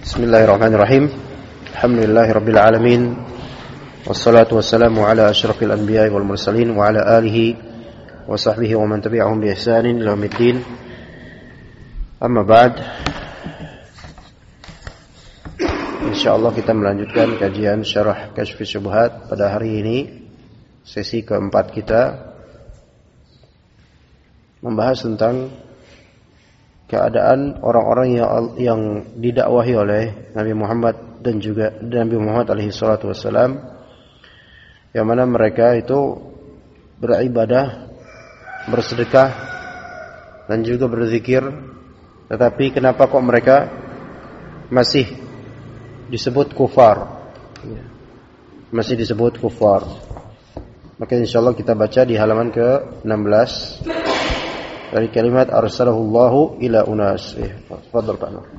Bismillahirrahmanirrahim. Alhamdulillahirabbil alamin. Wassalatu wassalamu ala asyrafil anbiya'i wal mursalin wa ala alihi wa sahbihi wa man tabi'ahum bi ihsanin ila yaumiddin. Amma ba'd. Insyaallah kita melanjutkan kajian syarah Kasyfus Syubhat pada hari ini, sesi keempat kita, membahas tentang keadaan orang-orang yang didakwahi oleh Nabi Muhammad dan juga Nabi Muhammad alaihi salatu wassalam, yang mana mereka itu beribadah, bersedekah dan juga berzikir, tetapi kenapa kok mereka masih disebut kufar? Masih disebut kufar. Maka insyaallah kita baca di halaman ke-16 dari kalimat arsalahullahu ila unas. Tafadhal Pak Nur.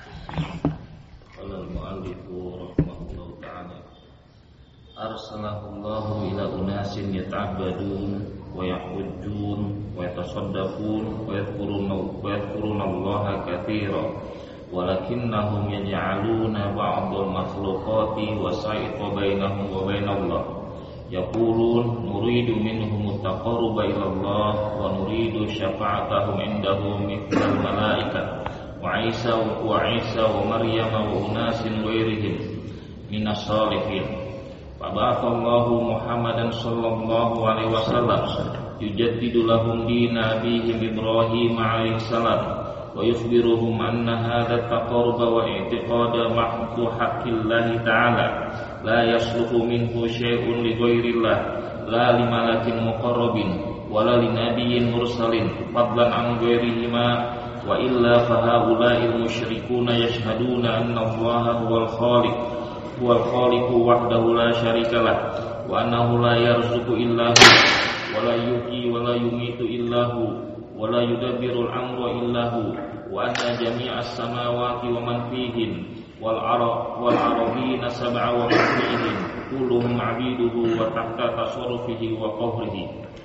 Qala al-mu'allif rahimahullahu ta'ala, arsalahullahu ila unasin yata'abbadun wa yahujjun wa yatasaddaqun wa yadhkuruna Allaha katsiran walakinnahum yaj'aluna ba'dal makhluqati wasa'ita bainahum wa bainallah. Yaqulun nuridu minhum at-taqarruba ila Allah wa nuridu syafa'atahum indahu mithlal malaika wa Isa wa Maryam wa unasin ghairihim minas salihin. Faba'athallahu Muhammadan sallallahu alaihi wasallam yujaddidu lahum dina abihim Ibrahim alaihi salam wa yukhbiruhum anna hadha at-taqarruba wa i'tiqada mahdhu haqqillahi ta'ala la yasluhu minhu syai'un li ghairillah la li malakin muqarrabin wala li nabiyyin mursalin fadlan an ghairihima wa illa fa haula'il musyrikuuna yashhaduna anna Allaha huwal khaliqu wahdahu la syarika lah wa annahu la yarzuqu illa hu wa la yuhyi wa la yumitu illa hu wa la yudabbiru al-amra illa hu wa anna jami'as samawati wa man fihin wal arabina sab'a wa man fihim kulluhum 'abiduhu wa tahta tasarrufihi wa qahrihi.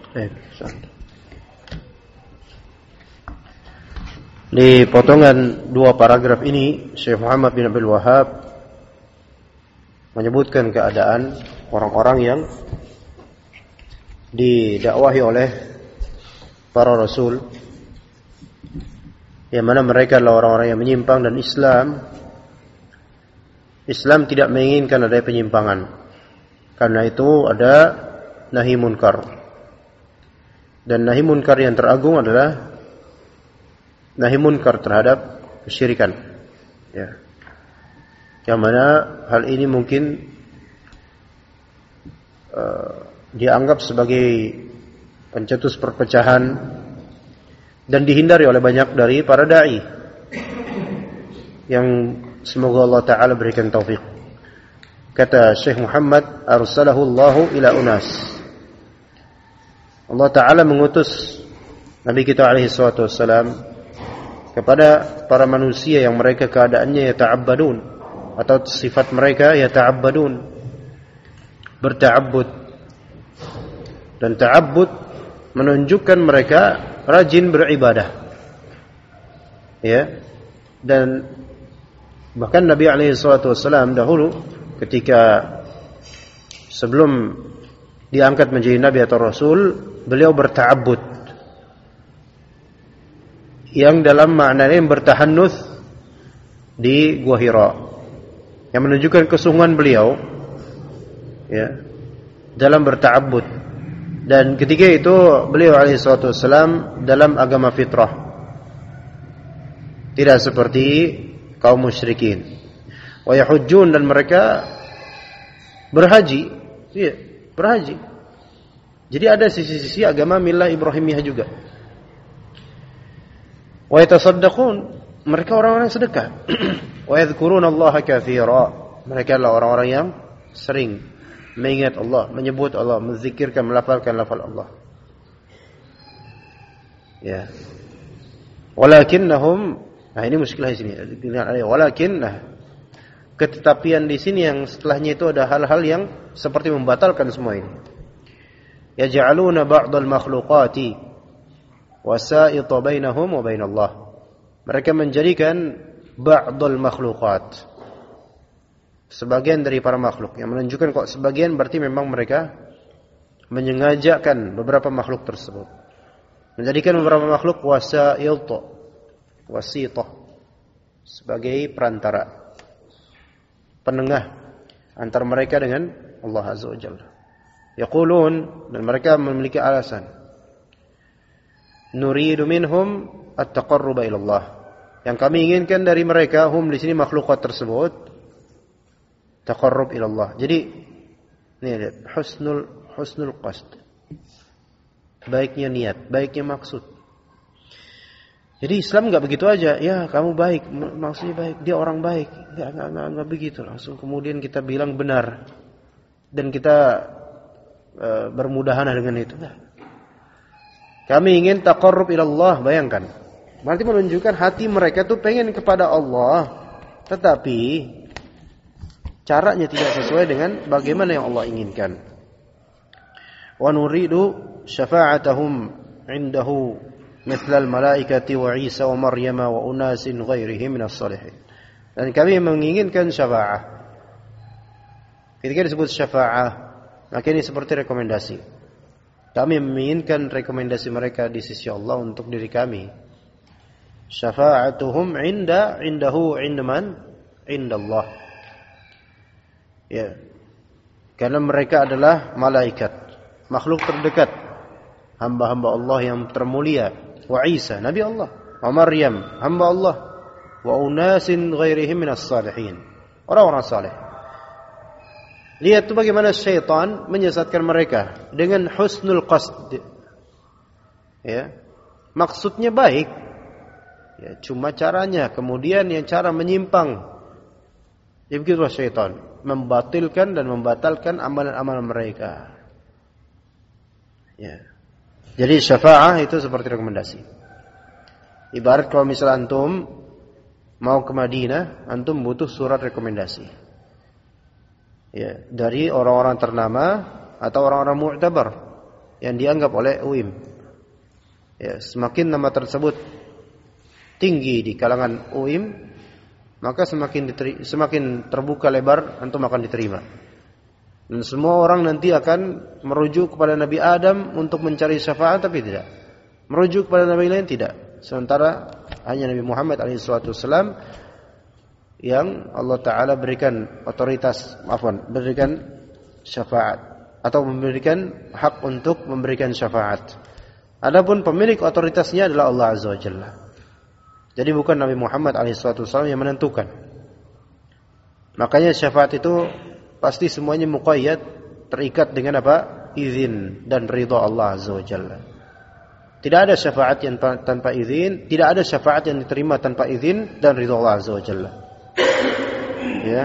Di potongan dua paragraf ini, Syekh Muhammad bin Abdul Wahhab menyebutkan keadaan orang-orang yang didakwahi oleh para rasul, yang mana mereka adalah orang-orang yang menyimpang, dan Islam tidak menginginkan adanya penyimpangan. Karena itu ada nahi munkar. Dan nahi munkar yang teragung adalah nahi munkar terhadap kesyirikan. Ya. Yang mana hal ini mungkin dianggap sebagai pencetus perpecahan dan dihindari oleh banyak dari para dai, yang semoga Allah Ta'ala berikan taufik. Kata Syekh Muhammad, arsalahu Allahu ila unas. Allah Ta'ala mengutus Nabi kita alaihi salatu wassalam kepada para manusia yang mereka keadaannya yata'abbadun, atau sifat mereka yata'abbadun, berta'abbud. Dan ta'abbud menunjukkan mereka rajin beribadah. Ya. Dan bahkan Nabi alaihi salatu wassalam dahulu ketika sebelum diangkat menjadi nabi atau rasul, beliau berta'abbud, yang dalam maknanya bertahannuts di Gua Hira, yang menunjukkan kesungguhan beliau ya dalam berta'abbud. Dan ketika itu beliau alaihi salatu wassalam dalam agama fitrah, tidak seperti kaum musyrikin. Wa yahujjun, dan mereka berhaji. Iya, berhaji. Jadi ada sisi-sisi agama milah Ibrahimiyah juga. Wa yatasaddaqun, mereka orang-orang yang sedekah. Wa yadhkuruna Allaha katsira, mereka adalah orang-orang yang sering mengingat Allah, menyebut Allah, menzikirkan, melafalkan lafal Allah. Ya. Walakinnahum, nah ini muskilah di sini. Walakin, ketetapian di sini yang setelahnya itu ada hal-hal yang seperti membatalkan semua ini. Yaj'aluna ba'dal makhluqati wasa'ita bainahum wa bainallah. Mereka menjadikan ba'dul makhluqat, sebagian dari para makhluk. Yang menunjukkan kok sebagian berarti memang mereka menyengajakan beberapa makhluk tersebut, menjadikan beberapa makhluk wasitah, sebagai perantara, penengah antara mereka dengan Allah Azza wa Jalla. Yaqulun, dan mereka memiliki alasan, nuridu minhum at-taqarruba ila Allah. Yang kami inginkan dari mereka, hum di sini makhlukat tersebut, taqarrub ila Allah. Jadi ini lihat, husnul qasd, baiknya niat, baiknya maksud. Jadi Islam enggak begitu aja, ya kamu baik, maksudnya baik, dia orang baik, enggak begitu langsung kemudian kita bilang benar dan kita bermudahanah dengan itu. Nah, kami ingin taqarrub ila Allah, bayangkan. Berarti menunjukkan hati mereka tuh pengen kepada Allah, tetapi caranya tidak sesuai dengan bagaimana yang Allah inginkan. Wa nuridu syafa'atahum 'indahu mithla al-malaikati wa Isa wa Maryam wa unasin ghairihim minas salihin. Dan kami menginginkan syafa'ah. Ketika disebut syafa'ah, maka ini seperti rekomendasi. Kami menginginkan rekomendasi mereka di sisi Allah untuk diri kami. Syafa'atuhum 'indahu 'inda man? 'Inda Allah. Ya. Karena mereka adalah malaikat, makhluk terdekat, hamba-hamba Allah yang termulia, wa Isa, Nabi Allah, wa Maryam, hamba Allah, wa unasin ghairihim minas salihin, orang-orang saleh. Lihat tuh bagaimana syaitan menyesatkan mereka dengan husnul qasd. Ya. Maksudnya baik. Ya, cuma caranya kemudian yang cara menyimpang. Ya begitulah syaitan, membatalkan dan membatalkan amalan-amalan mereka. Ya. Jadi syafa'ah itu seperti rekomendasi. Ibarat kalau misal antum mau ke Madinah, antum butuh surat rekomendasi. Ya, dari orang-orang ternama atau orang-orang mu'tabar yang dianggap oleh UIM. Ya, semakin nama tersebut tinggi di kalangan UIM, maka semakin terbuka lebar antum akan diterima. Dan semua orang nanti akan merujuk kepada Nabi Adam untuk mencari syafaat, tapi tidak. Merujuk kepada Nabi lain tidak. Sementara hanya Nabi Muhammad SAW yang Allah Ta'ala berikan otoritas, berikan syafaat atau memberikan hak untuk memberikan syafaat. Adapun pemilik otoritasnya adalah Allah Azza wa Jalla. Jadi bukan Nabi Muhammad SAW yang menentukan. Makanya syafaat itu pasti semuanya muqayyad, terikat dengan apa? Izin dan ridha Allah Azza wa Jalla. Tidak ada syafaat yang tanpa izin, tidak ada syafaat yang diterima tanpa izin dan ridha Allah Azza wa Jalla. Ya.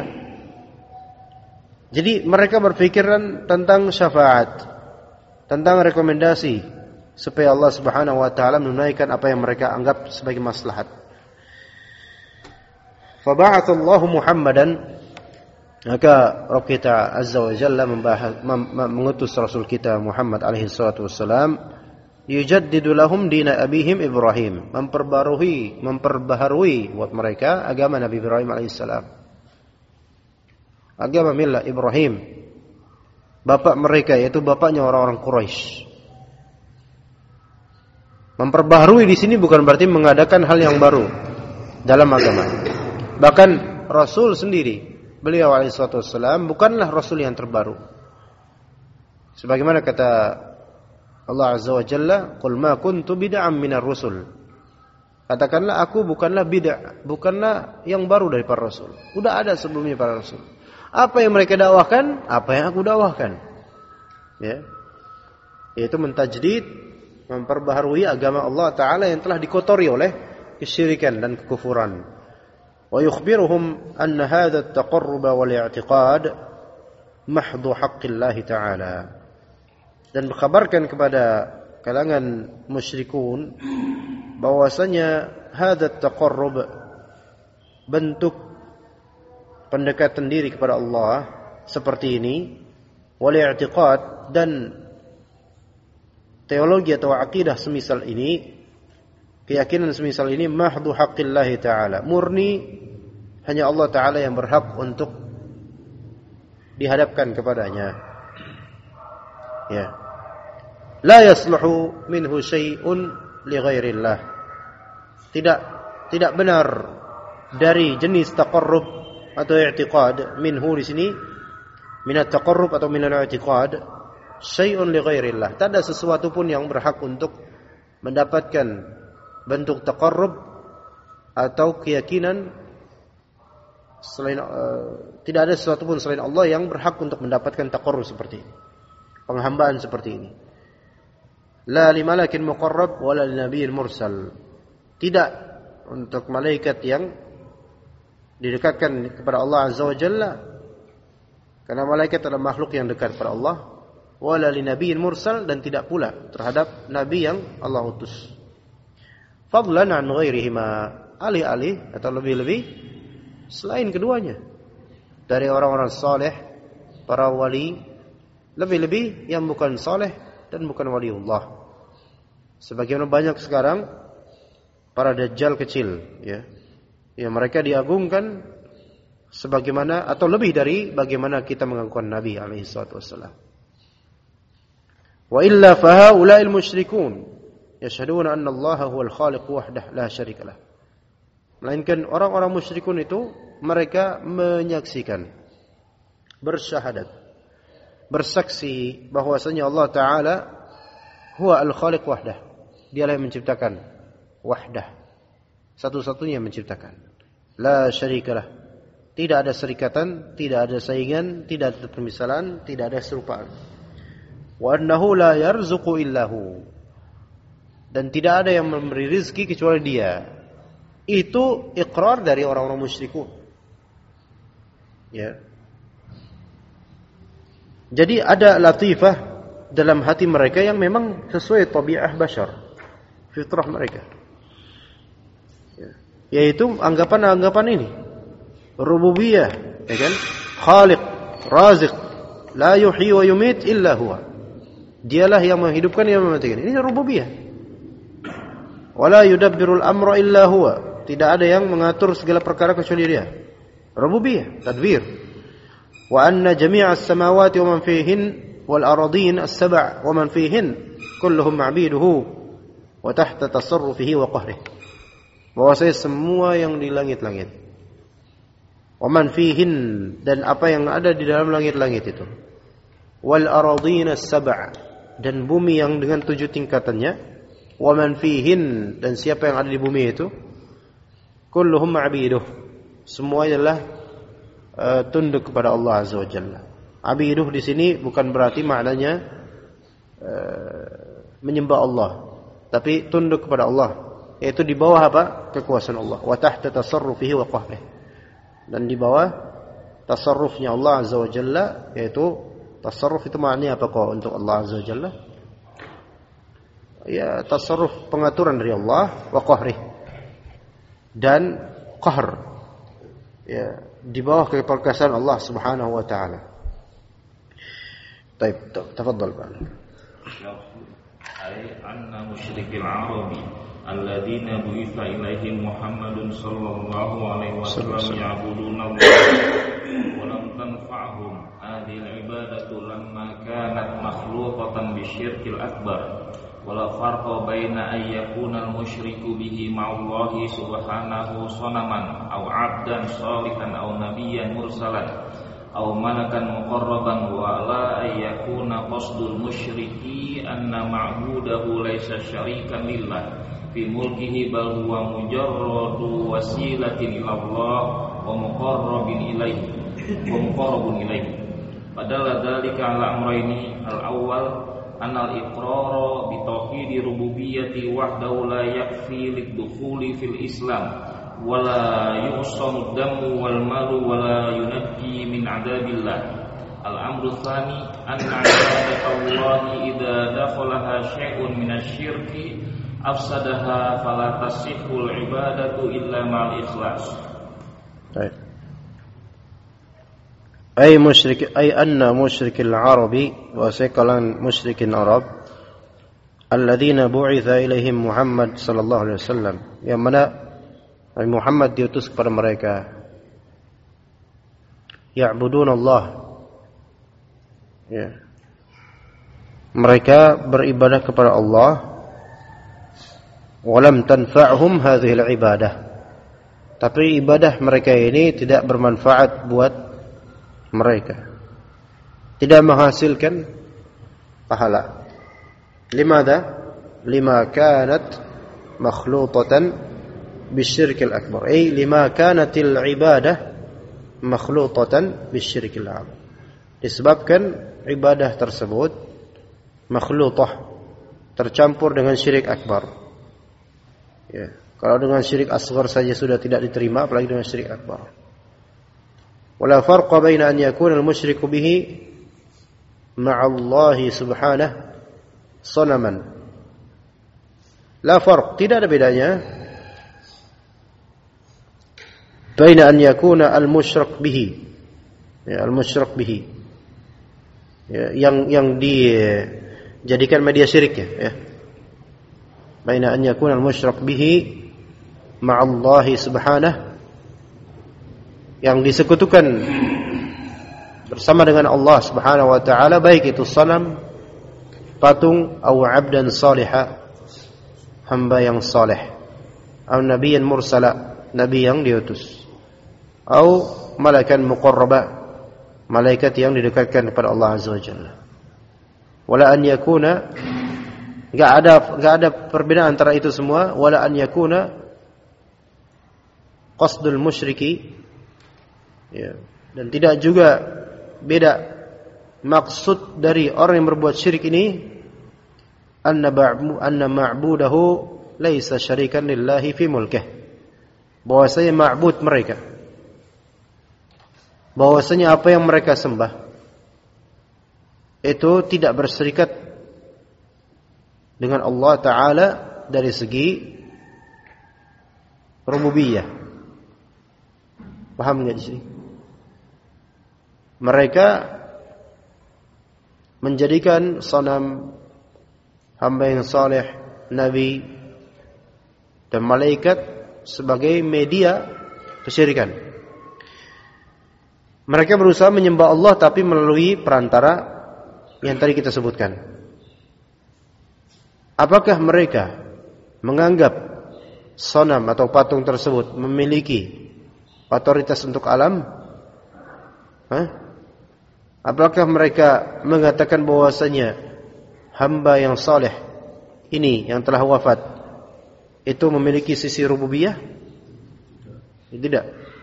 Jadi mereka berpikiran tentang syafaat, tentang rekomendasi supaya Allah Subhanahu wa taala menunaikan apa yang mereka anggap sebagai maslahat. Fa ba'atsallahu Muhammadan, maka Rabb kita Azza wa Jalla mengutus Rasul kita Muhammad alaihi salatu wassalam, yujaddidu lahum dina abihim Ibrahim, memperbaharui buat mereka agama Nabi Ibrahim alaihissalam, agama milah Ibrahim, bapak mereka, yaitu bapaknya orang-orang Quraisy. Memperbaharui di sini bukan berarti mengadakan hal yang baru dalam agama. Bahkan Rasul sendiri, beliau alaihissalatu wassalam, bukanlah Rasul yang terbaru. Sebagaimana kata Allah Azza wa Jalla, "Qul ma kuntu bid'an minar rusul." Katakanlah aku bukanlah bid'ah, bukanlah yang baru dari para rasul. Sudah ada sebelumnya para rasul. Apa yang mereka dakwahkan, apa yang aku dakwahkan. Ya. Yaitu mentajdid, memperbaharui agama Allah Ta'ala yang telah dikotori oleh kesyirikan dan kekufuran. Wa yukhbiruhum anna hadha at-taqarrub wal i'tiqad mahdhu haqqillahi ta'ala. Dan berkabarkan kepada kalangan musyrikun bahwasanya hadha at-taqarrub, bentuk pendekatan diri kepada Allah seperti ini, wal i'tiqad, dan teologi atau akidah semisal ini, keyakinan semisal ini mahdhu haqqillahi ta'ala, murni hanya Allah Ta'ala yang berhak untuk dihadapkan kepadanya. Ya. La yasluhu minhu syai'un li ghairillah. Tidak benar dari jenis taqarrub atau i'tiqad, minhu di sini minat taqarrub atau minal i'tiqad, syai'un li ghairillah. Tak ada sesuatu pun yang berhak untuk mendapatkan bentuk taqarrub atau keyakinan selain tidak ada sesuatu pun selain Allah yang berhak untuk mendapatkan taqarrub seperti ini, penghambaan seperti ini. La li malakin muqarrab wala li nabiyyin mursal. Tidak untuk malaikat yang didekatkan kepada Allah Azza wa Jalla, karena malaikat adalah makhluk yang dekat kepada Allah, wala li nabiyyin mursal, dan tidak pula terhadap nabi yang Allah utus. Fadlan an ghairihima, alih-alih atau lebih-lebih selain keduanya, dari orang-orang saleh, para wali, lebih-lebih yang bukan saleh dan bukan waliullah. Sebagaimana banyak sekarang para dajjal kecil, ya, mereka diagungkan sebagaimana atau lebih dari bagaimana kita mengagukan Nabi alaihi salatu wassalam. Wa illa fa haula'il musyrikun yashhaduna anna Allah huwal khaliq wahdahu la syarika lah. Melainkan orang-orang musyrikun itu mereka menyaksikan, bersyahadat, bersaksi bahwasanya Allah Ta'ala huwa al-khaliq wahdah. Dialah yang menciptakan, wahdah, satu-satunya yang menciptakan. La syarikalah. Tidak ada serikatan, tidak ada saingan, tidak ada permisalan, tidak ada serupaan. Wa annahu la yarzuqu illahu. Dan tidak ada yang memberi rizki kecuali Dia. Itu iqrar dari orang-orang musyrikun. Ya. Jadi ada latifah dalam hati mereka yang memang sesuai tabiat bashar, fitrah mereka. Ya. Yaitu anggapan-anggapan ini. Rububiyah, ya kan? Khaliq, Raziq, la yuhyi wa yumit illa huwa. Dialah yang menghidupkan, yang mematikan. Ini rububiyah. Wala yudabbirul amra illa huwa. Tidak ada yang mengatur segala perkara kecuali Dia. Rububiyah, tadbir. Wa anna jami'as samawati wa man fihin wal aradin as-sab' wa man fihin kulluhum 'abiduhu wa tahta tasarrufihi wa qahrihi. Bahwasanya semua yang di langit-langit, wa man fihin, dan apa yang ada di dalam langit-langit itu, wal aradin as-sab', dan bumi yang dengan 7 tingkatannya, wa man fihin, dan siapa yang ada di bumi itu, kulluhum abiduh, semua adalah tunduk kepada Allah Azza wa Jalla. Abiduh di sini bukan berarti maknanya menyembah Allah, tapi tunduk kepada Allah, yaitu di bawah apa? Kekuasaan Allah. Wa tahta tasarrufihi wa qahrihi, dan di bawah tasarrufnya Allah Azza wa Jalla, yaitu tasarruf itu maknanya apa kok untuk Allah Azza wa Jalla? Ya, tasarruf, pengaturan dari Allah, wa qahrihi, dan qahr, ya, di bawah keperkasaan Allah Subhanahu wa taala. Baik, tafadhal Pak. Ai anna musyrikil arabi alladziina bu'itha ilaihim Muhammadun sallallahu alaihi wasallam ya'buduna Allah wa lam tanfa'hum hadhihi al-ibadatu lamma kanat makhluqatan bisyirkil akbar. Wala farqa baina ay yakuna al-musyriku bihi ma'allahi subhanahu sanaman aw 'abdan shalihan aw nabiyyan mursalan aw malakan muqarraban, wa la ay yakuna qasdul musyriki anna ma'budahu laysa syarikan lillah fi mulkihi bal huwa mujarradu wasilatin ila Allah wa muqarrabun ilaihi. Padahal dzalika ala amrayni al-awwal anal iqrara bi tauhid rububiyyati wahdahu la yakfi lidukhuli fil Islam wala yusamu damu wal malu wala yunaqi min adabillah. Al-amru tsani anna ibadatallahi idza dakhalaha syai'un minasyirki afsadaha fala tasihhul ibadatu illa ma'al ikhlas. Baik. Ay anna musyrikil arabi, wa sekalan musyrikin Arab, alladzina bu'itsa ilaihim Muhammad sallallahu alaihi wasallam, yang mana Nabi Muhammad diutus kepada mereka. Ya'budun Allah, ya, mereka beribadah kepada Allah. Walam tanfa'hum hadhihi al-ibadah, tapi ibadah mereka ini tidak bermanfaat buat mereka, tidak menghasilkan pahala. Limadha? Lima kanat makhlutatan bisyirkil akbar, ay lima kanatil ibadah makhlutatan bisyirkil akbar, disebabkan ibadah tersebut makhlutah, tercampur dengan syirik akbar. Ya, kalau dengan syirik asghar saja sudah tidak diterima, apalagi dengan syirik akbar. Wala farqa baina an yakuna al-musyriku bihi ma'a Allah subhanahu sanaman. La farq, tidak ada bedanya baina an yakuna al-musyrik bihi, ya, al-musyrik bihi, ya, yang dijadikan media syiriknya, ya. Baina an yakuna al-musyrik bihi ma'allahi subhanahu, yang disekutukan bersama dengan Allah subhanahu wa ta'ala, baik itu sanam, patung, atau abdan salihah, hamba yang saleh, atau nabiyan mursala, nabi yang diutus, atau malakan muqarraba, malaikat yang didekatkan kepada Allah azza wa jalla. Wala an yakuna, enggak ada perbedaan antara itu semua. Wala an yakuna qasdul musyriki, ya, dan tidak juga beda maksud dari orang yang berbuat syirik ini, anna ma'budahu laisa syarikan lillahi fi mulkih, bahwasanya ma'bud mereka, bahwasanya apa yang mereka sembah itu tidak berserikat dengan Allah Ta'ala dari segi rububiyah. Paham enggak di sini? Mereka menjadikan sanam, hamba yang saleh, nabi dan malaikat sebagai media kesyirikan. Mereka berusaha menyembah Allah tapi melalui perantara yang tadi kita sebutkan. Apakah mereka menganggap sanam atau patung tersebut memiliki otoritas untuk alam? Apakah mereka mengatakan bahwasanya hamba yang saleh ini yang telah wafat itu memiliki sisi rububiyah? Tidak.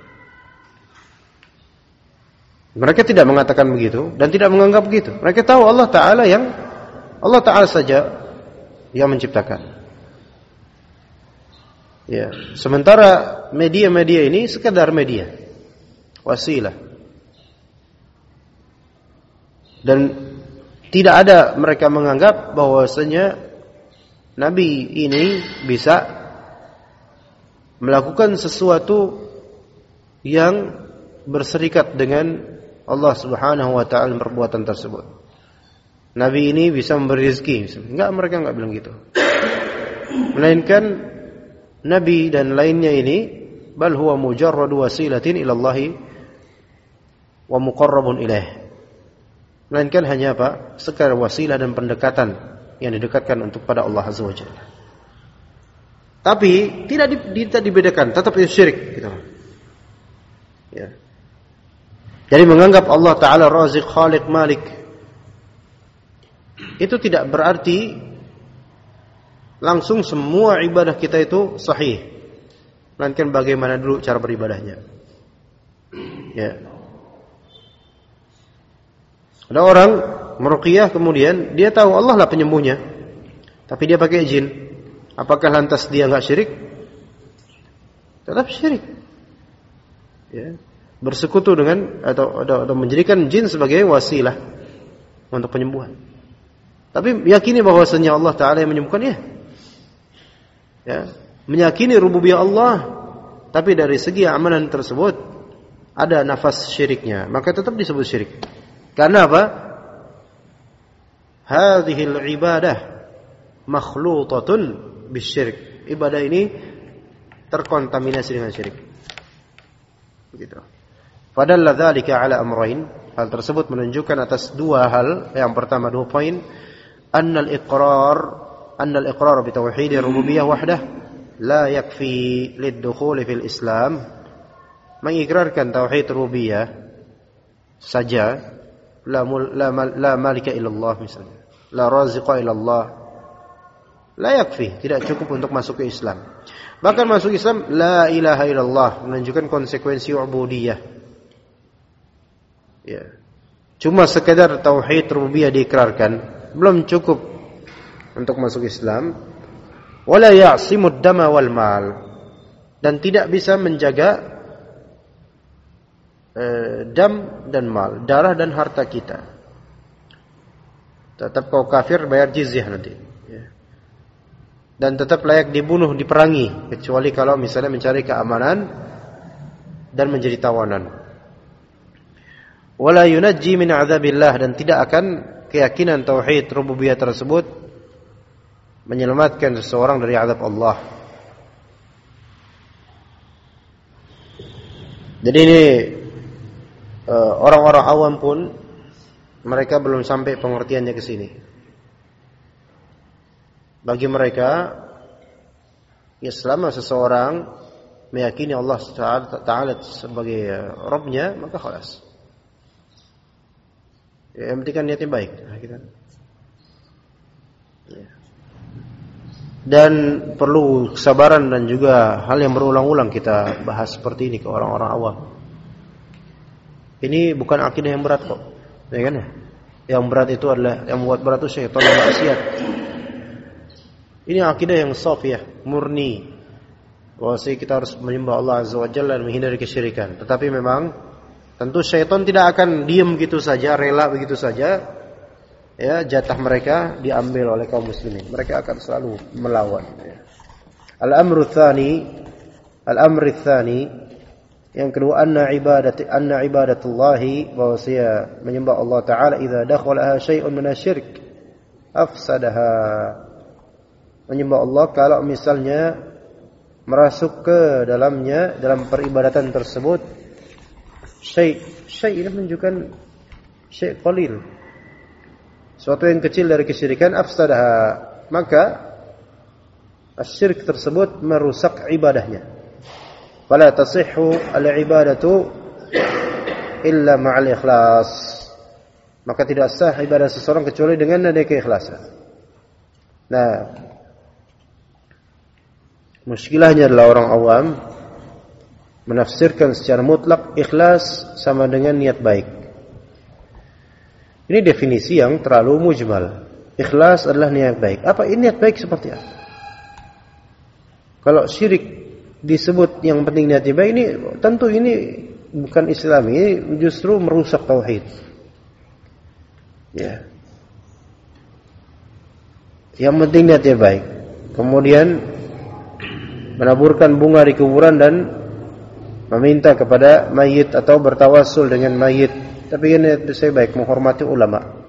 Mereka tidak mengatakan begitu dan tidak menganggap begitu. Mereka tahu Allah Ta'ala saja yang menciptakan. Ya, sementara media-media ini sekadar media, wasilah. Dan tidak ada mereka menganggap bahwasanya nabi ini bisa melakukan sesuatu yang berserikat dengan Allah Subhanahu wa ta'ala perbuatan tersebut. Nabi ini bisa memberi rezeki. Mereka enggak bilang gitu. Melainkan nabi dan lainnya ini bal huwa mujarradu wasilatin ila Allah wa muqarrabun ilaih. Melainkan hanya apa? Sekadar wasilah dan pendekatan yang didekatkan untuk pada Allah azza wajalla. Tapi tidak dibedakan, tetap itu syirik gitu. Ya. Jadi menganggap Allah Ta'ala Razik, Khaliq, Malik, itu tidak berarti langsung semua ibadah kita itu sahih. Melainkan bagaimana dulu cara beribadahnya. Ya. Ada orang meruqyah kemudian dia tahu Allah lah penyembuhnya, tapi dia pakai jin. Apakah lantas dia enggak syirik? Tetap syirik. Ya. Bersekutu dengan atau menjadikan jin sebagai wasilah untuk penyembuhan. Tapi yakini bahwasanya Allah Ta'ala yang menyembuhkan, ya. Meyakini rububiyah Allah, tapi dari segi amalan tersebut ada nafas syiriknya, maka tetap disebut syirik. Karena apa? Hadhil ibadah makhlutatun bisyirk. Ibadah ini terkontaminasi dengan syirik. Begitu. Padahal dzalika ala amrayn. Hal tersebut menunjukkan atas dua hal. Yang pertama, dua poin. Annal iqrar bi tauhid rububiyyah wahdah la yakfi lid-dukhul fil Islam. Mengikrarkan tauhid rububiyah saja, la malika illallah misalnya, la raziqa illallah, la yakfi, tidak cukup untuk masuk ke Islam. Bahkan masuk Islam la ilaha illallah menunjukkan konsekuensi ubudiyah. Ya. Cuma sekedar tauhid rububiyah diikrarkan belum cukup untuk masuk Islam. Wala ya'simud dama wal mal, dan tidak bisa menjaga dam dan mal, darah dan harta kita. Tetap kau kafir, bayar jizyah nanti. Ya. Dan tetap layak dibunuh, diperangi, kecuali kalau misalnya mencari keamanan dan menjadi tawanan. Wala yunajji min adzabillah, dan tidak akan keyakinan tauhid rububiyah tersebut menyelamatkan seseorang dari azab Allah. Jadi ini orang-orang awam pun mereka belum sampai pengertiannya ke sini. Bagi mereka, ya selama seseorang meyakini Allah Ta'ala sebagai Rabbnya, maka khalas. Ya, yang penting kan niatnya baik. Nah, kita. Ya. Dan perlu kesabaran dan juga hal yang berulang-ulang kita bahas seperti ini ke orang-orang awam. Ini bukan akidah yang berat kok, ya kan ya? Yang berat itu adalah, yang membuat berat itu syaitan dan maksiat. Ini akidah yang safiyah, murni. Bahwasanya kita harus menyembah Allah Azza wa Jalla dan menghindari kesyirikan. Tetapi memang tentu syaitan tidak akan diam gitu saja, rela begitu saja. Ya, jatah mereka diambil oleh kaum muslimin. Mereka akan selalu melawan. Ya. Al-amru tsani, yang kedua, anna ibadatullahi, bahwasanya menyembah Allah Ta'ala idza dakhalaha syai'un minasyirk afsadaha. Menyembah Allah kalau misalnya merasuk ke dalamnya, dalam peribadatan tersebut syai' ini menunjukkan syai' qalil, suatu yang kecil dari kesyirikan, afsadaha, maka asyirik tersebut merusak ibadahnya. Fala tasihhu al-ibadatu illa ma'al ikhlas, maka tidak sah ibadah seseorang kecuali dengan ada keikhlasan. Nah, muskilahnya adalah orang awam menafsirkan secara mutlak ikhlas sama dengan niat baik. Ini definisi yang terlalu mujmal. Ikhlas adalah niat baik. Apa ini niat baik seperti apa? Kalau syirik disebut yang penting niat baik, ini tentu ini bukan Islam, ini justru merusak tauhid. Ya. Yang penting niatnya baik. Kemudian menaburkan bunga di kuburan dan meminta kepada mayit atau bertawassul dengan mayit. Tapi niat saya baik, menghormati ulama.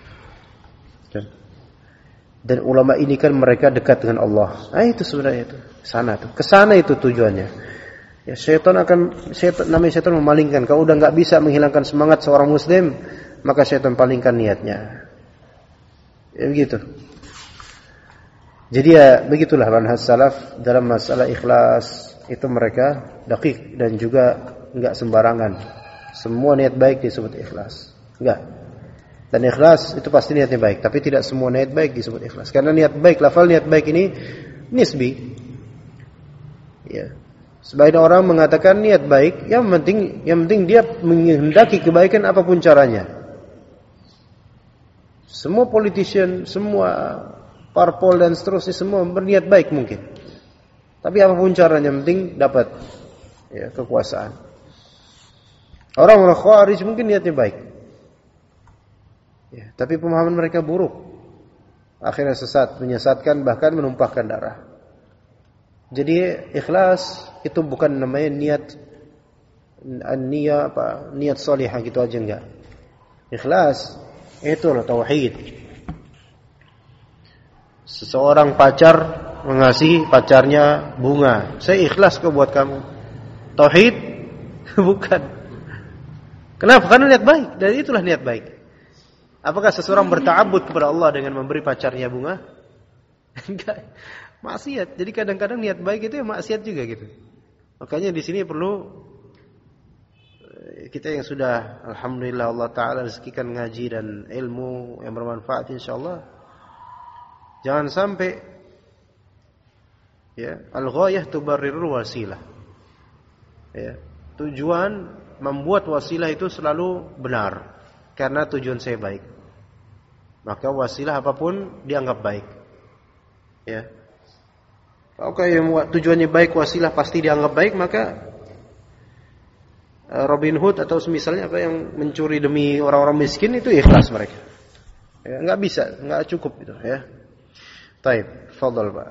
Dan ulama ini kan mereka dekat dengan Allah. Itu sebenarnya itu. Kesana itu tujuannya. Ya, namanya syaitan memalingkan. Kalau udah enggak bisa menghilangkan semangat seorang muslim, maka syaitan palingkan niatnya. Ya begitu. Jadi ya begitulah manhaj salaf dalam masalah ikhlas, itu mereka dakik dan juga enggak sembarangan. Semua niat baik disebut ikhlas. Enggak. Dan ikhlas itu pasti niatnya baik, tapi tidak semua niat baik disebut ikhlas. Karena niat baik, lafal niat baik ini nisbi. Ya. Sebagian orang mengatakan niat baik, yang penting dia menghendaki kebaikan apapun caranya. Semua politician, semua parpol dan seterusnya semua berniat baik mungkin. Tapi apapun caranya, yang penting dapat ya, kekuasaan. Orang-orang Khawarij mungkin niatnya baik. Ya, tapi pemahaman mereka buruk. Akhirnya sesat, menyesatkan, bahkan menumpahkan darah. Jadi ikhlas itu bukan namanya niat salihah gitu aja, enggak. Ikhlas itu adalah tauhid. Seseorang pacar mengasihi pacarnya bunga. Saya ikhlas kok buat kamu. Tauhid? Bukan. Kenapa? Karena niat baik. Dan itulah niat baik. Apakah seseorang berta'abbud kepada Allah dengan memberi pacarnya bunga? Enggak. Maksiat. Jadi kadang-kadang niat baik itu ya maksiat juga gitu. Makanya di sini perlu kita yang sudah alhamdulillah Allah taala rezekikan ngaji dan ilmu yang bermanfaat insyaallah, jangan sampai ya al-ghayah tubarrirul wasilah. Ya, tujuan membuat wasilah itu selalu benar karena tujuan saya baik. Maka wasilah apapun dianggap baik. Ya. Kalau yang tujuannya baik, wasilah pasti dianggap baik, maka Robin Hood atau semisalnya apa yang mencuri demi orang-orang miskin itu ikhlas mereka. Ya, enggak bisa, enggak cukup itu ya. Baik, fadhal Pak.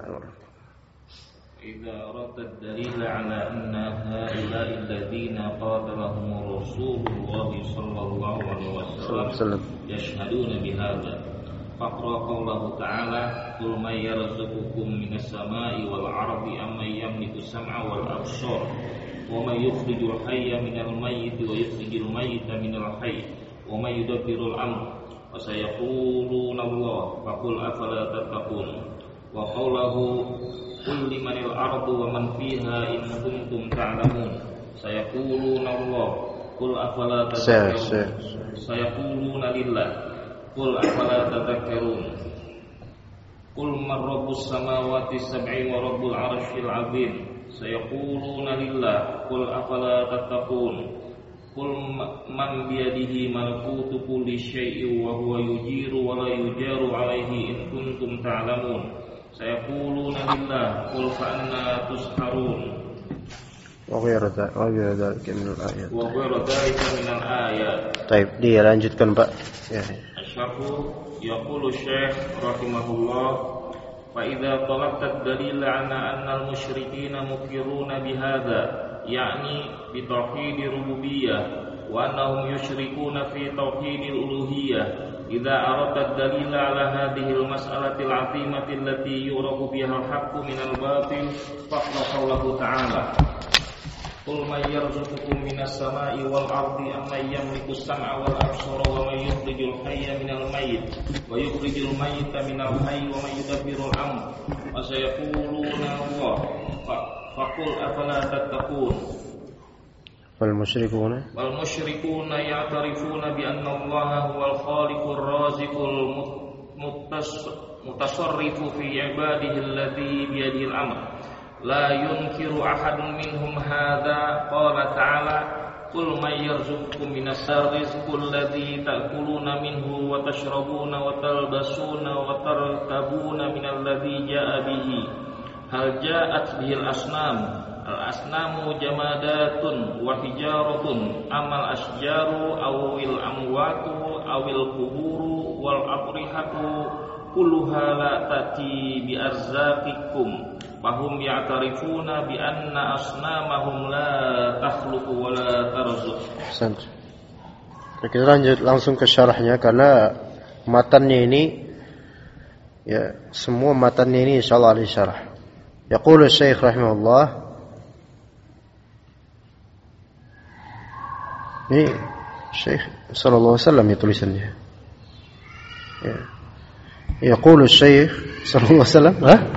Idza arada ad-dalil ala anna ha'ula'i alladziina qatalahum Rasulullah sallallahu alaihi wasallam yashhaduna bihadza. Faqra qawluhu ta'ala qul may yarzuqukum minas samaa'i wal ardi amman yamliku sam'a wal absar wa may yukhrijul hayya minal mayyiti wa yukhrijul mayyita minal hayy wa may yudabbirul amr wa sayaquluna Allah faqul afala tattaqun wa qawluhu qul limanil ardu wa man fiha in kuntum ta'lamun sayaquluna Allah qul afala tattaqun sayaquluna lillah qul afala tadhakkarun qul man rabbus samawati sab'i wa rabbul 'arsyil 'azim sayaquluna lillah qul afala tattaqun qul man biyadihi malakutu kulli syai'in wa huwa yujiru wa la yujaru 'alaihi in kuntum ta'lamun sayaquluna lillah qul fa anna tusharun wa ghairu dzalika minal ayat. Wa ghairu dzalika minal ayat. Baik, dia lanjutkan Pak. Ya. Asy-syarh yaqulu Syekh rahimahullah fa idza talabta ad-dalil ala anna al-musyrikeena muqirruna bihadza yakni bi tauhid rububiyyah wa annahum yusyrikuna fi tauhid al-uluhiyyah idza aradta ad-dalil ala hadhihi al-mas'alati al-'azimati allati yurabu biha al-haqqu min al-batil faqra qawluhu ta'ala qul may yarzuqukum minas samaa'i wal ardi amman yamliku as-sam'a wal absara wa may yukhrijul hayya minal mayyit wa yukhrijul mayyita minal hayy wa may yudabbirul amr wa sayaquluna Allah faqul afala tattaqun wal musyrikuuna ya'tarifuna bi anna Allah huwal khaliqur raziqul mutasarrifu fi ibadihi alladhi bi yadihil amr la yunkiru ahadun minhum hadza qala ta'ala qul may yarzuqukum minas rizqil ladzi ta'kuluna minhu wa tashrabuna wa talbasuna wa tarkabuna minal ladzi jaa'a bihi hal ja'at bihil asnam al asnamu jamadatun wa hijaratun amal asjaru awil amwatu awil quburu wal abrihatu kulluha la tati bi arzaqikum fahum ya'tarifuna bi anna asnamahum la takhluqu wa la tarzuq. Kita lanjut langsung ke syarahnya karena matannya ini ya semua matannya ini insyaallah ada syarah. Yaqulu Syekh rahimahullah ini Syekh sallallahu alaihi wasallam ya tulisannya. Ya. Yaqulu Syekh sallallahu alaihi wasallam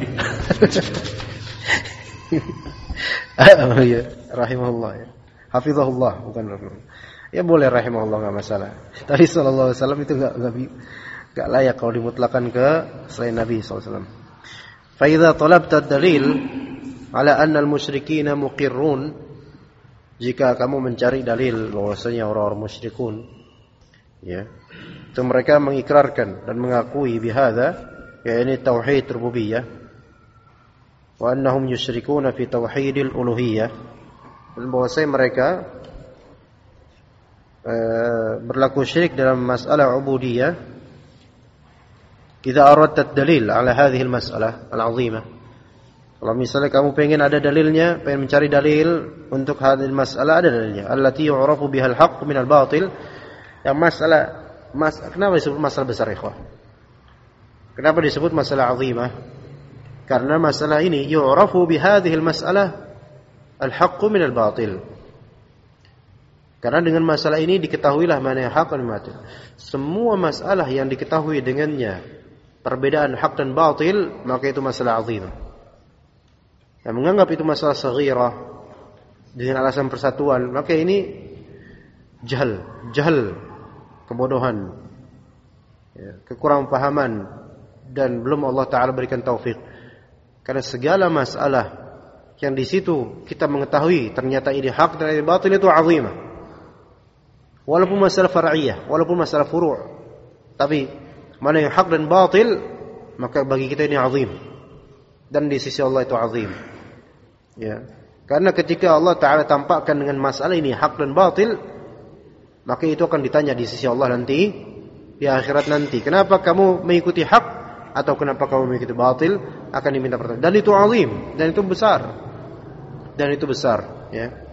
ya, rahimahullah ya. Hafizahullah bukan rahimahullah. Ya boleh rahimahullah enggak masalah. Tapi sallallahu alaihi wasallam itu enggak layak kalau dimutlakan ke selain Nabi sallallahu alaihi wasallam. Fa idza talabta ad-dalil ala anna al-musyrikeena muqirrun, jika kamu mencari dalil bahwasanya orang-orang musyrikun ya, itu mereka mengikrarkan dan mengakui bihadza yakni tauhid rububiyah wa annahum yusyrikuna fi tauhidil uluhiyah, dan bahwasanya mereka berlaku syirik dalam masalah ubudiyah. Idza aradta ad-dalil ala hadhihi al-mas'alah al-'azimah, kalau misalnya kamu pengen ada dalilnya, pengen mencari dalil untuk hadhihi masalah, ada dalilnya allati yu'rafu biha al-haqq min al-batil, yang masalah kenapa disebut masalah besar ikhwah? Kenapa disebut masalah azimah? Karena masalah ini yu'rafu bihadhihi al-mas'alah al-haqqu min al-batil. Karena dengan masalah ini diketahuilah mana yang hak dan batil. Semua masalah yang diketahui dengannya perbedaan hak dan batil, maka itu masalah azimah. Yang menganggap itu masalah saghirah dengan alasan persatuan, maka ini jahal, kebodohan, kekurangan pahaman, dan belum Allah Ta'ala berikan taufik. Karena segala masalah yang di situ kita mengetahui ternyata ini hak dan ini batil, itu azimah. Walaupun masalah far'iyah, walaupun masalah furu', tapi mana yang hak dan batil, maka bagi kita ini azim. Dan di sisi Allah itu azim. Ya. Karena ketika Allah Ta'ala tampakkan dengan masalah ini hak dan batil, maka itu akan ditanya di sisi Allah nanti, di akhirat nanti. Kenapa kamu mengikuti hak atau kenapa kamu mengikuti batil? Akan diminta pertanyaan. Dan itu azim, dan itu besar. Dan itu besar, ya.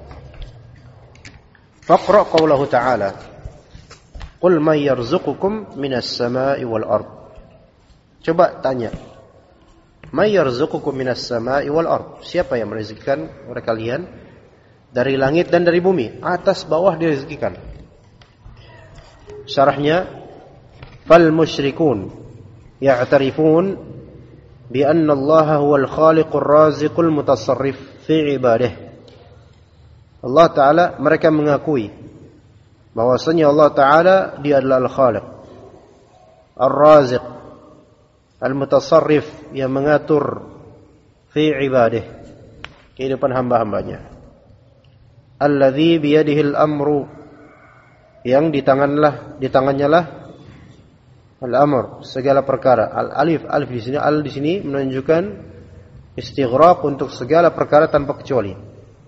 Faqra qawlahu ta'ala. Qul man yarzuqukum minas sama'i wal ard. Coba tanya. Man yarzuqukum minas sama'i wal ard. Siapa yang merezekikan mereka kalian dari langit dan dari bumi? Atas bawah direzekikan. Syarahnya, fal musyrikun ya'tarifun bi anna Allah huwal khaliqur raziqul mutasarrif fi ibadihi. Allah Ta'ala, mereka mengakui bahwasanya Allah Ta'ala dia adalah Al-Khaliq, Ar-Raziq, Al-Mutasarrif, yang mengatur fi ibadah, kehidupan hamba-hambanya. Alladzi biyadihil amru, yang di tangannya lah al-amr, segala perkara. Alif di sini menunjukkan istighraq untuk segala perkara tanpa kecuali.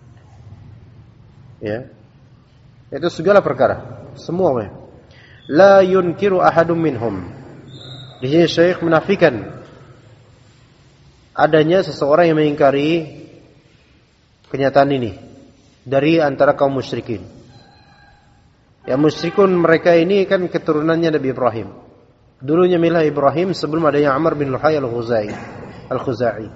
Ya. Itu segala perkara, semua. La yunkiru ahadum minhum. Di sini Syekh menafikan adanya seseorang yang mengingkari kenyataan ini dari antara kaum musyrikin. Ya, musyrikun mereka ini kan keturunannya Nabi Ibrahim. Dulunya milah Ibrahim sebelum adanya Amr bin Luhay Al-Khuzai.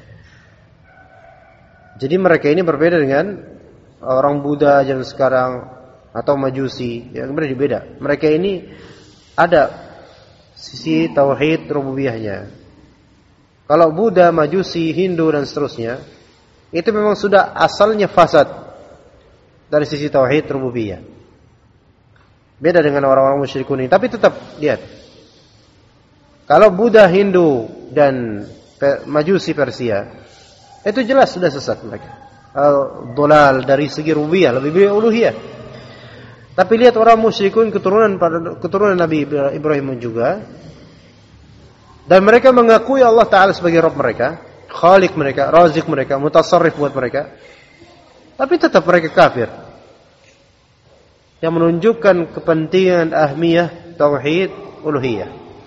Jadi mereka ini berbeda dengan orang Buddha zaman sekarang atau Majusi, yang berbeda. Mereka ini ada sisi tauhid rububiyahnya. Kalau Buddha, Majusi, Hindu dan seterusnya, itu memang sudah asalnya fasad dari sisi tauhid rububiyah. Beda dengan orang-orang musyrikun ini, tapi tetap lihat. Kalau Buddha, Hindu dan Majusi Persia, itu jelas sudah sesat mereka. Dolal dari segi rububiyah, lebih baik uluhiyah. Tapi lihat orang musyrikun keturunan Nabi Ibrahim juga, dan mereka mengakui Allah Ta'ala sebagai Rabb mereka, Khaliq mereka, Razik mereka, Mutasarrif buat mereka, tapi tetap mereka kafir. Yang menunjukkan kepentingan ahmiyah tauhid uluhiyah.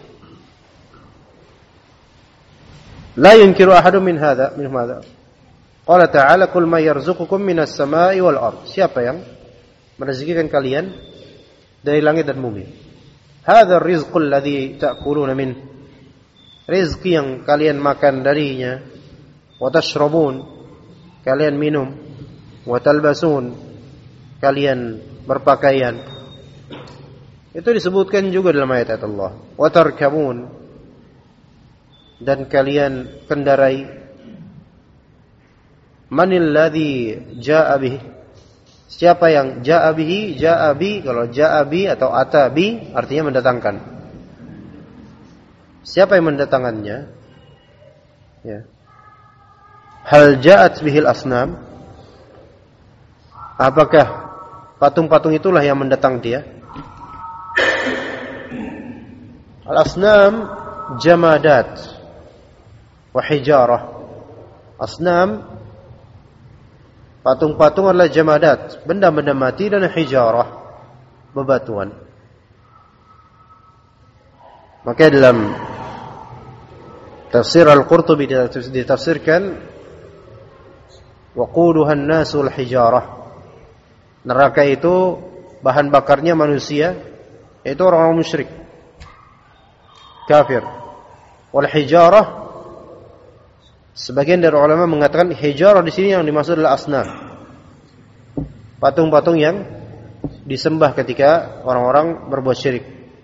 La yunkiru ahadun min hadha. Qala ta'ala qul may yarzuqukum minas sama'i wal ard. Siapa yang merezekikan kalian dari langit dan bumi? Hadzal rizqul ladzi ta'kuluna min. Rezeki yang kalian makan darinya, wa tashrabun, kalian minum, wa talbasun, kalian berpakaian. Itu disebutkan juga dalam ayat Allah. Wa tarkabun, dan kalian kendarai. Manil ladzi jaa'a bihi. Siapa yang jaa'a bihi? Jaa'a bi, kalau jaa'a bi atau ata bi artinya mendatangkan. Siapa yang mendatangkannya? Ya. Hal ja'at bihil asnam? Apakah patung-patung itulah yang mendatang dia? Al-asnam jamadat wa hijarah. Asnam, patung-patung adalah jamadat, benda-benda mati, dan hijarah, bebatuan. Maka dalam tafsir Al-Qurtubi ditafsirkan waquduhan nasul hijarah. Neraka itu bahan bakarnya manusia, yaitu orang-orang musyrik, kafir. Wal hijarah, sebagian dari ulama mengatakan hijarah di sini yang dimaksud adalah asnam. Patung-patung yang disembah ketika orang-orang berbuat syirik.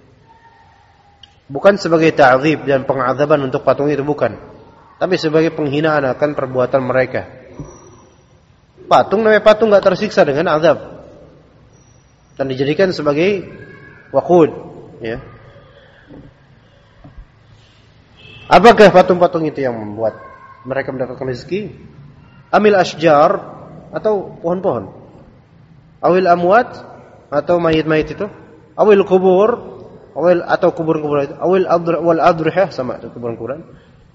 Bukan sebagai ta'zib dan pengazaban untuk patung itu, bukan. Tapi sebagai penghinaan akan perbuatan mereka. Patung namanya patung enggak tersiksa dengan azab. Dan dijadikan sebagai waqud, ya. Apakah patung-patung itu yang membuat mereka mendapatkan rezeki? Amil asjar, atau pohon-pohon? Awil amwat, atau mayit-mayit itu? Awil kubur, atau kubur-kuburan itu? Awil wal adrihah, sama itu kuburan-kuburan.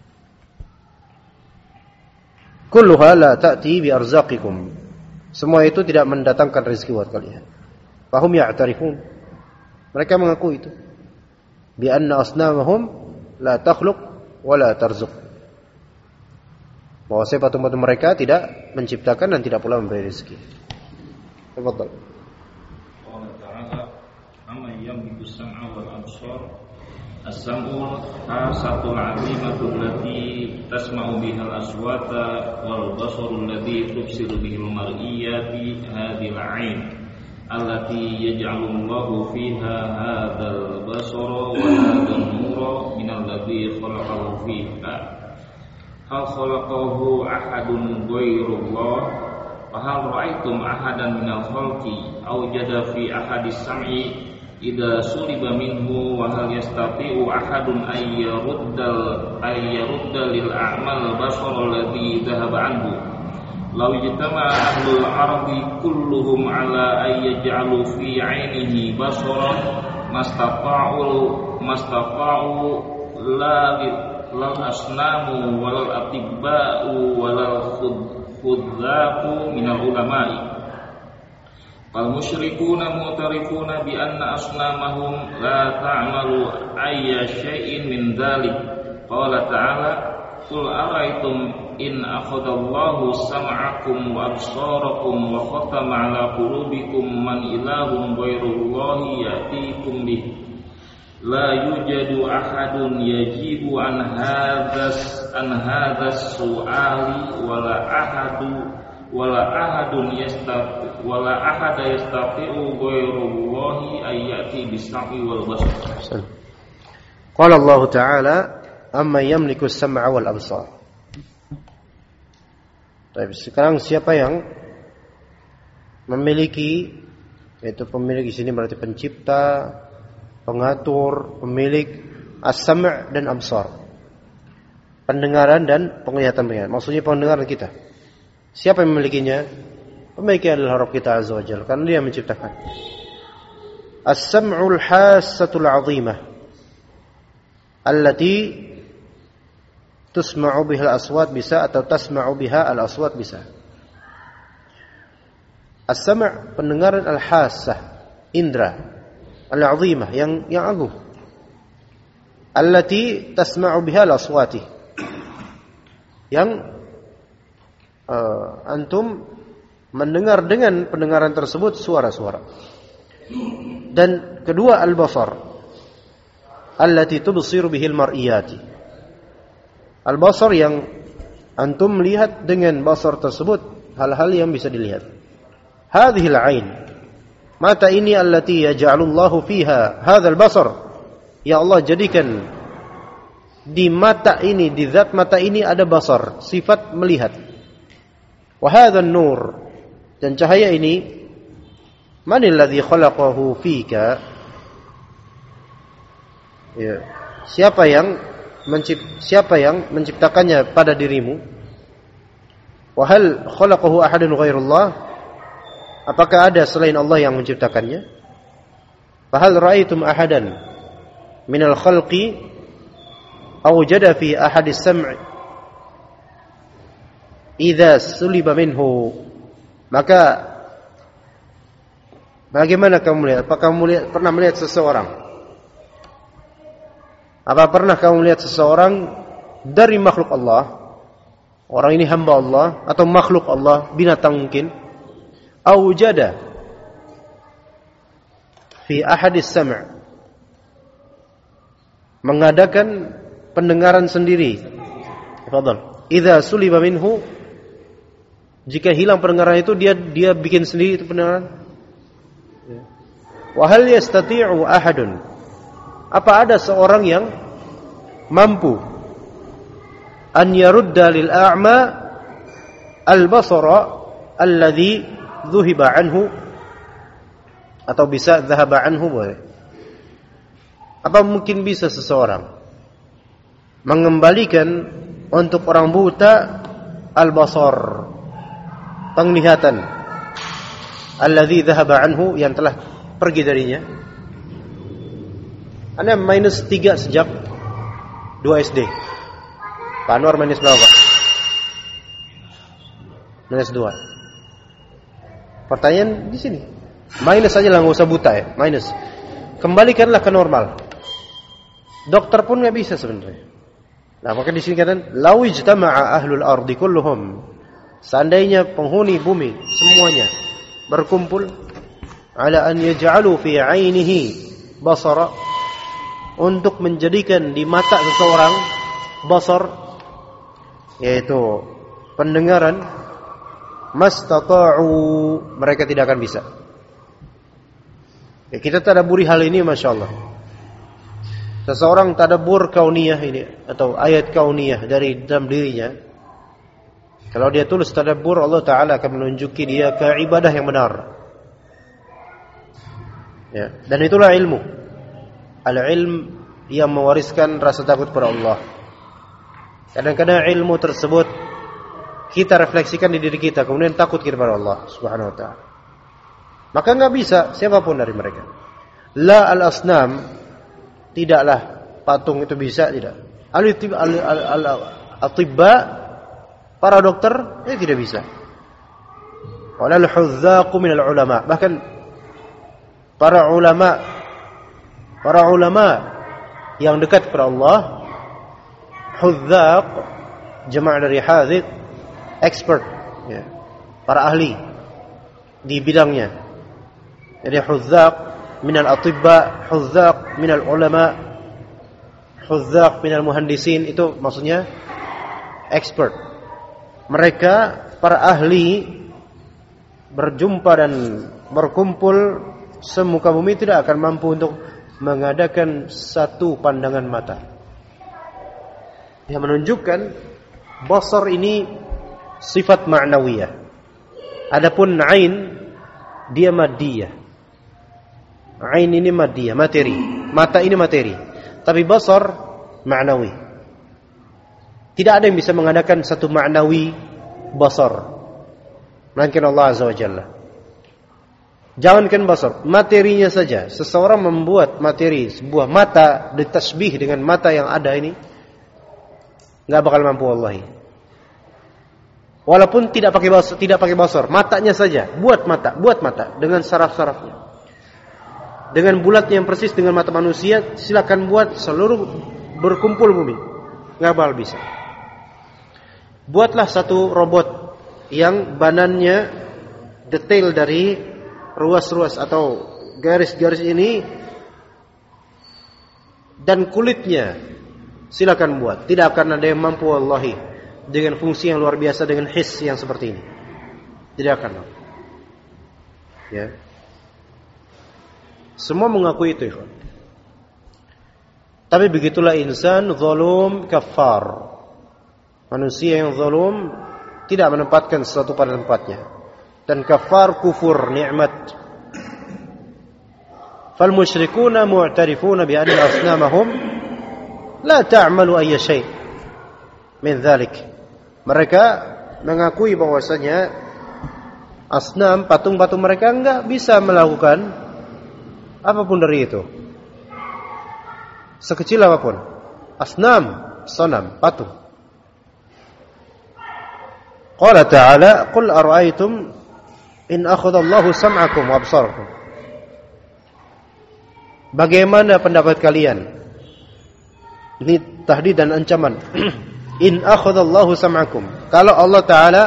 Kulluha la ta'ti bi arzaqikum. Semua itu tidak mendatangkan rezeki buat kalian. Fahum ya'tarifun. Mereka mengaku itu. Bi anna asnamahum la takhluq wa la tarzuq. Bahwa patung-patung mereka tidak menciptakan dan tidak pula memberi rezeki. Tafadhal. Allah Ta'ala amma yamliku sam'a wal absar. As-sam'u hasatul 'azimatu allati tasma'u bihal aswata wal basaru alladhi tubsiru bihil mar'iyati hadhil 'ain allati yaj'alullahu fiha hadzal basara wa hadzal nura minal ladzi khalaqahu fiha. Hal khalaqahu ahadun ghairullah wa hal ra'aitum ahadan minal khalqi awjada fi ahadis sam'i idza suliba minhu wa hal yastati'u ahadun ay yarudda lil a'mal basara alladhi dhahaba anhu law ijtama'a ahlul ardi kulluhum ala ay yaj'alu fi 'ainihi basaran mastata'u lal asnamu walal atibba'u walal khudzaqu minal ulama'i. Wal musyrikuuna mu'tarifuna bi anna asnamahum la ta'malu ayya syai'in min dzalik. Qala ta'ala qul ara'aytum in akhadallahu sam'akum wa absarakum wa khatama 'ala qulubikum man ilahun ghairullahi ya'tikum bih. La yujadu ahadun yajibu an hadzas su'ali wala ahada yastati'u ghairullahi ayyati bis-sam'i wal basar. Qala Allah Ta'ala amma yamliku as-sam'a wal absar. Baik, sekarang siapa yang memiliki, yaitu pemilik di sini berarti pencipta, pengatur, pemilik as-sam' dan absar. Pendengaran dan penglihatan. Maksudnya pendengaran kita. Siapa yang memilikinya? Pemiliknya adalah Rabb kita Azza wa Jalla, karena Dia menciptakan. As-sam'ul hassatul 'azimah allati tusma'u biha al-aswat bisa atau tasma'u biha al-aswat bisa. As-sam' pendengaran al-hassah, indra al-'azimah yang agung. Allati tasma'u biha al-aswati, yang antum mendengar dengan pendengaran tersebut suara-suara. Dan kedua al-basar allati tubsiru bihil mar'iyati. Al-basar yang antum melihat dengan basar tersebut hal-hal yang bisa dilihat. Hadhil 'ain, mata ini allati yaj'alullahu fiha hadzal basar. Ya Allah, jadikan di mata ini, di zat mata ini ada basar, sifat melihat. Wa hadzal nur, dan cahaya ini, manil ladzi khalaqahu fika, ya, siapa yang menciptakannya pada dirimu? Wa hal khalaqahu ahadun ghairullah, apakah ada selain Allah yang menciptakannya? Fa hal ra'aitum ahadan minal khalqi awjada fi ahadis sam' idza suliba minhu, maka bagaimana kamu melihat? Apakah kamu pernah melihat seseorang? Apa pernah kamu melihat seseorang dari makhluk Allah? Orang ini hamba Allah atau makhluk Allah, binatang mungkin? Awjada fi ahadis sam', mengadakan pendengaran sendiri. Tafadhal. Idza suliba minhu, jika hilang pendengaran itu dia bikin sendiri itu pendengaran. Wa hal yastati'u ahadun? Apa ada seorang yang mampu an yarudda lil a'ma al-basara alladhi dhuhiba anhu, atau bisa dhahaba anhu boleh. Apa mungkin bisa seseorang mengembalikan untuk orang buta al-basar, penglihatan, alladhi dhahaba anhu, yang telah pergi darinya? Anda minus 3 sejak 2 SD. Pak Anwar minus berapa? Minus 2. Pertanyaan di sini. Minus saja lah, nggak usah buta ya. Minus. Kembalikanlah ke normal. Dokter pun nggak bisa sebenarnya. Nah, maka di sini kan, "Lau ijtama'a ahlul ardi kulluhum." Seandainya penghuni bumi semuanya berkumpul ala an yaj'alu fi 'ainihi basara, untuk menjadikan di mata seseorang basar, yaitu pendengaran, mastata'u, mereka tidak akan bisa. Ya, kita tadabburi hal ini, Masya Allah. Seseorang tadabbur kauniyah ini, atau ayat kauniyah dari dalam dirinya. Kalau dia tulus tadabbur, Allah Ta'ala akan menunjuki dia ke ibadah yang benar. Ya, dan itulah ilmu. Al-ilm yang mewariskan rasa takut kepada Allah. Kadang-kadang ilmu tersebut kita refleksikan di diri kita, kemudian takut kepada Allah Subhanahu wa ta'ala. Maka enggak bisa siapapun dari mereka. La al-asnam, tidaklah patung itu bisa, tidak. Al-atibba, para dokter, tidak bisa. Walal hudzaqu minal ulama, bahkan para ulama yang dekat kepada Allah, hudzaq, jama' dari hadith, expert, ya, para ahli di bidangnya. Jadi hudzaq minal atibba, hudzaq minal ulama, hudzaq minal muhandisin, itu maksudnya expert. Mereka para ahli berjumpa dan berkumpul semuka bumi tidak akan mampu untuk mengadakan satu pandangan mata. Yang menunjukkan basar ini sifat ma'nawiyah. Adapun ain, dia madiyah. Ain ini madiyah, materi. Mata ini materi. Tapi basar ma'nawi. Tidak ada yang bisa mengadakan satu ma'nawi basar, melainkan Allah Azza wa Jalla. Jangankan basar, materinya saja. Seseorang membuat materi sebuah mata ditasbih dengan mata yang ada ini, enggak bakal mampu wallahi. Walaupun tidak pakai basar, matanya saja, buat mata dengan saraf-sarafnya. Dengan bulatnya yang persis dengan mata manusia, silakan buat seluruh berkumpul bumi. Enggak bakal bisa. Buatlah satu robot yang banannya detail dari ruas-ruas atau garis-garis ini, dan kulitnya silakan buat. Tidak akan ada yang mampu wallahi dengan fungsi yang luar biasa, dengan his yang seperti ini. Tidak akan. Ya. Semua mengakui itu, ikhwan. Tapi begitulah insan zalum kafar. Manusia yang zalum tidak menempatkan sesuatu pada tempatnya, dan kafar kufur nikmat. Fal musyrikuna mu'tarifuna bi anna asnamahum la ta'malu ayya shay' min dhalik. Mereka mengakui bahwasanya asnam, patung-patung mereka enggak bisa melakukan apapun dari itu, sekecil apapun. Asnam, sanam, patung. Qala ta'ala, qul ara'aytum in akhadha Allahu sam'akum wa absarakum. Bagaimana pendapat kalian? Ini tahdid dan ancaman. In akhadha Allahu sam'akum. Kalau Allah Ta'ala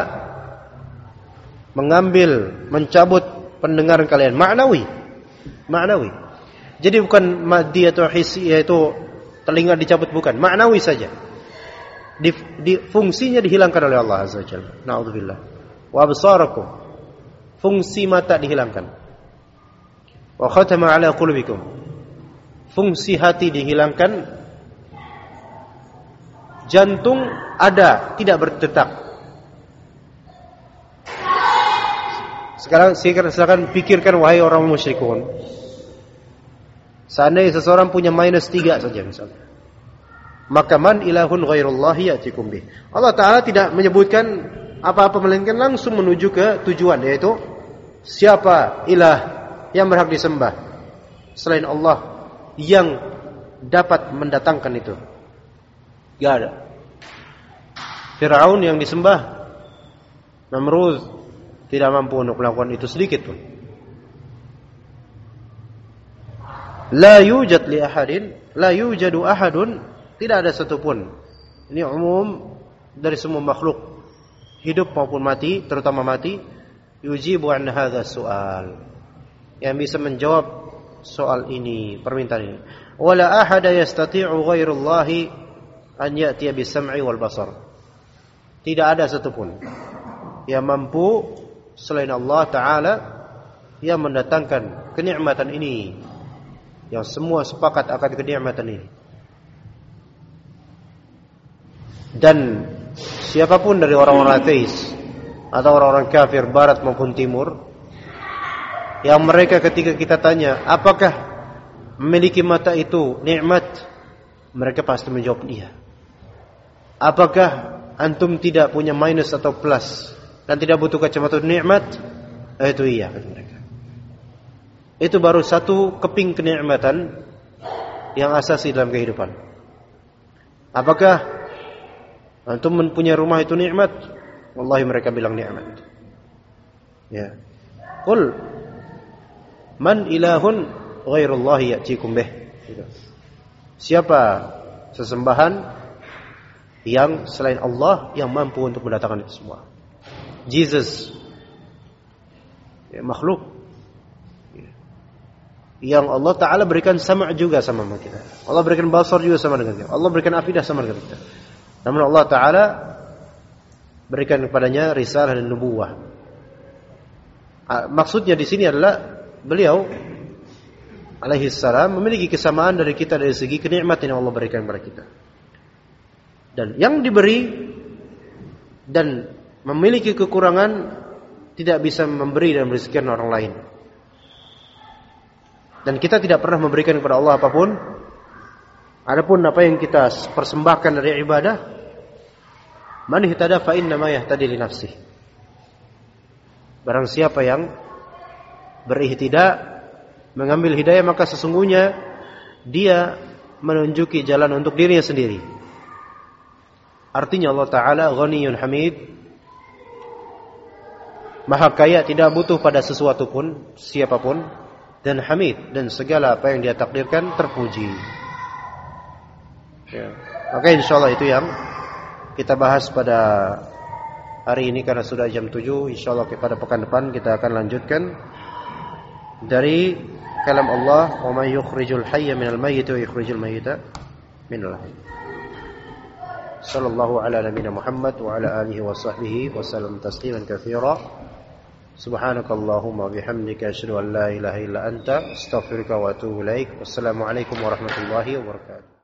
mengambil, mencabut pendengaran kalian, ma'nawi. Jadi bukan maddi atau hissi, yaitu telinga dicabut, bukan, ma'nawi saja. Fungsinya dihilangkan oleh Allah Azza wa Jalla. Na'udzubillah. Wa absarakum, fungsi mata dihilangkan. Wa khatama ala qulubikum, fungsi hati dihilangkan. Jantung ada, tidak berdetak. Sekarang silakan pikirkan wahai orang musyrikun. Seandainya seseorang punya minus 3 saja misalnya, maka man ilahun ghairullahi ya'tikum bih. Allah Ta'ala tidak menyebutkan apa-apa melainkan langsung menuju ke tujuan, yaitu siapa ilah yang berhak disembah selain Allah yang dapat mendatangkan itu. Gak ada. Fir'aun yang disembah, Namrud, tidak mampu untuk melakukan itu sedikit pun. La yujad li ahadin, la yujadu ahadun, tidak ada satupun. Ini umum dari semua makhluk, hidup maupun mati, terutama mati. Yujibu an hadha su'al, yang bisa menjawab soal ini, permintaan ini. Wala ahada yastati'u ghairullahi an ya'tiya bis-sam'i wal basar. Tidak ada satupun yang mampu selain Allah Ta'ala yang mendatangkan kenikmatan ini, yang semua sepakat akan kenikmatan ini. Dan siapapun dari orang-orang ateis atau orang-orang kafir barat maupun timur, yang mereka ketika kita tanya apakah memiliki mata itu nikmat, mereka pasti menjawab iya. Apakah antum tidak punya minus atau plus dan tidak butuh kacamata nikmat? Itu iya, kata mereka. Itu baru satu keping kenikmatan yang asasi dalam kehidupan. Apakah antum mempunyai rumah itu nikmat? Wallahi mereka bilang nikmat. Ya. Qul man ilahun ghairullahi ya'tikum bih. Siapa sesembahan yang selain Allah yang mampu untuk mendatangkan itu semua? Jesus, ya, makhluk yang Allah Ta'ala berikan sama juga sama kita. Allah berikan basar juga sama dengan kita. Allah berikan afidah sama dengan kita. Namun Allah Ta'ala berikan kepadanya risalah dan nubuwah. Maksudnya di sini adalah beliau alaihi salam memiliki kesamaan dari kita dari segi kenikmatan yang Allah berikan kepada kita. Dan yang diberi dan memiliki kekurangan tidak bisa memberi dan merezekikan orang lain. Dan kita tidak pernah memberikan kepada Allah apapun. Adapun apa yang kita persembahkan dari ibadah, man ihtada fa inna ma yahtadi li nafsihi. Barang siapa yang berihtidak, mengambil hidayah, maka sesungguhnya dia menunjuki jalan untuk dirinya sendiri. Artinya Allah Ta'ala Ghaniyun Hamid, Maha Kaya, tidak butuh pada sesuatu pun, siapapun, dan Hamid, dan segala apa yang dia takdirkan terpuji. Ya. Maka insyaAllah itu yang kita bahas pada hari ini, karena sudah jam 7. InsyaAllah pada pekan depan kita akan lanjutkan dari kalam Allah, wa may yukhrijul hayya minal mayyit wa yukhrijul mayyita minal hayy. Sallallahu ala nabiyina Muhammad wa ala alihi wa sahbihi wa sallam tasliman katsira. Subhanakallahumma bihamdika asyhadu an la ilaha illa anta astaghfiruka wa atubu ilaik. Wassalamu alaikum warahmatullahi wabarakatuh.